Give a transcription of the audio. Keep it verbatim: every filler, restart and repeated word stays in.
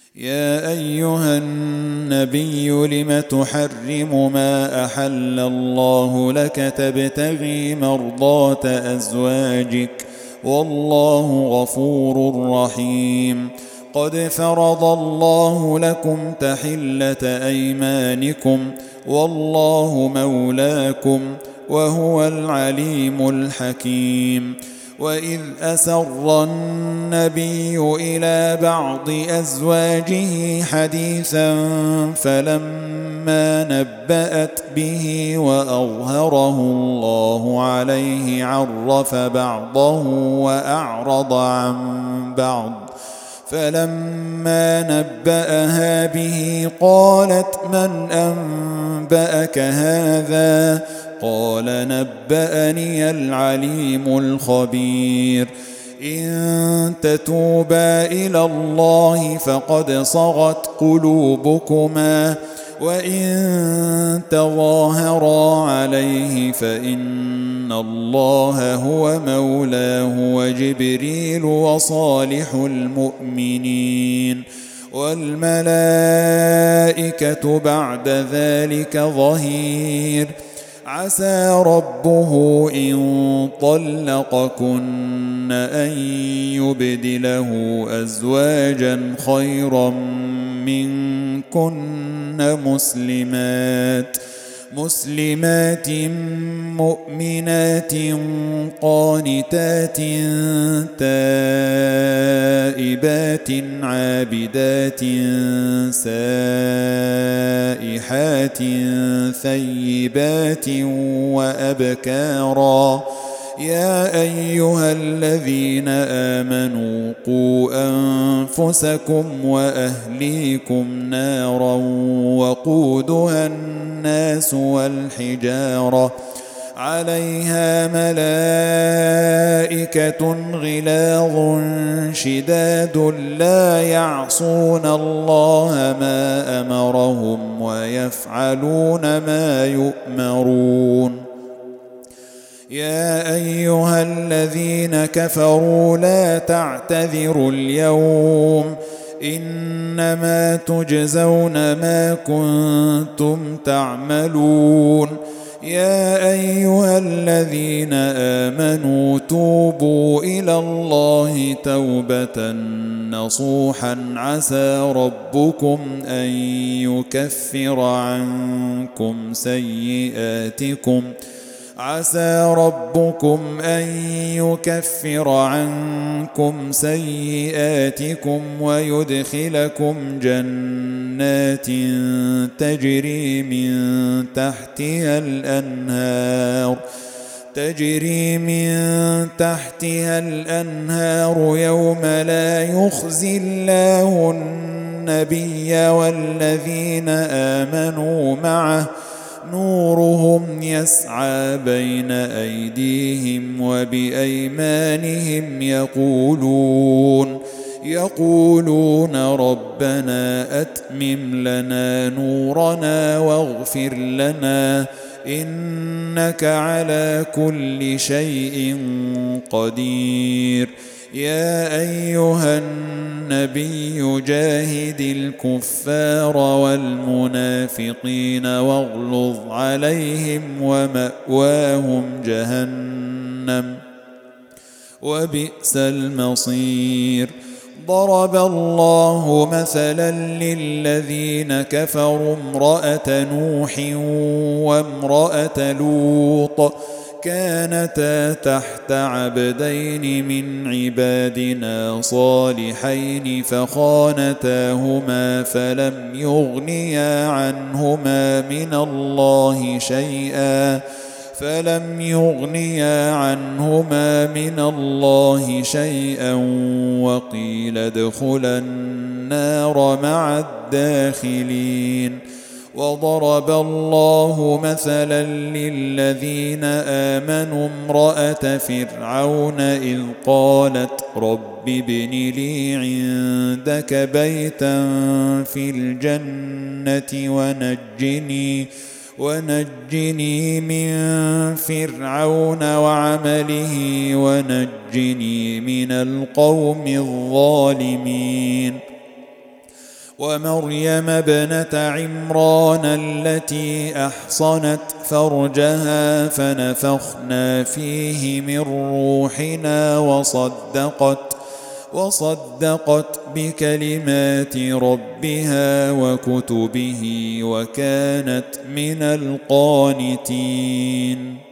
يا أيها النبي لم تحرم ما أحل الله لك تبتغي مرضات أزواجك والله غفور رحيم. قد فرض الله لكم تحلة أيمانكم والله مولاكم وهو العليم الحكيم. وإذ أسر النبي إلى بعض أزواجه حديثا فلما نبأت به وأظهره الله عليه عرف بعضه وأعرض عن بعض. فلما نبأها به قالت من أنبأك هذا؟ قال نبأني العليم الخبير. إن تتوبا إلى الله فقد صغت قلوبكما وإن تظاهرا عليه فإن الله هو مولاه وجبريل وصالح المؤمنين والملائكة بعد ذلك ظهير. عسى ربه إن طلقكن أن يبدله أزواجا خيرا منكن مسلمات مسلمات مؤمنات قانتات تائبات عابدات سائحات ثيبات وأبكارا. يا أيها الذين آمنوا قوا أنفسكم وأهليكم نارا وقودها الناس والحجارة عليها ملائكة غلاظ شداد لا يعصون الله ما أمرهم ويفعلون ما يؤمرون. يا أيها الذين كفروا لا تعتذروا اليوم إنما تجزون ما كنتم تعملون. يا أيها الذين آمنوا توبوا إلى الله توبة نصوحا عسى ربكم أن يكفر عنكم سيئاتكم عسى ربكم أن يكفر عنكم سيئاتكم ويدخلكم جنات تجري من تحتها الأنهار تجري من تحتها الأنهار يوم لا يخزي الله النبي والذين آمنوا معه نورهم يسعى بين أيديهم وبأيمانهم يقولون يقولون ربنا أتمم لنا نورنا واغفر لنا إنك على كل شيء قدير. يا أيها النبي جاهد الكفار والمنافقين واغلظ عليهم ومأواهم جهنم وبئس المصير. ضرب الله مثلا للذين كفروا امرأة نوح وامرأة لوط كانتا تحت عبدين من عبادنا صالحين فخانتاهما فلم يغنيا عنهما من الله شيئا فلم يغنيا عنهما من الله شيئا وقيل ادخلا النار مع الداخلين. وضرب الله مثلا للذين آمنوا امرأة فرعون إذ قالت رب ابن لي عندك بيتا في الجنة ونجني ونجني من فرعون وعمله ونجني من القوم الظالمين. ومريم ابنة عمران التي أحصنت فرجها فنفخنا فيه من روحنا وصدقت وصدقت بكلمات ربها وكتبه وكانت من القانتين.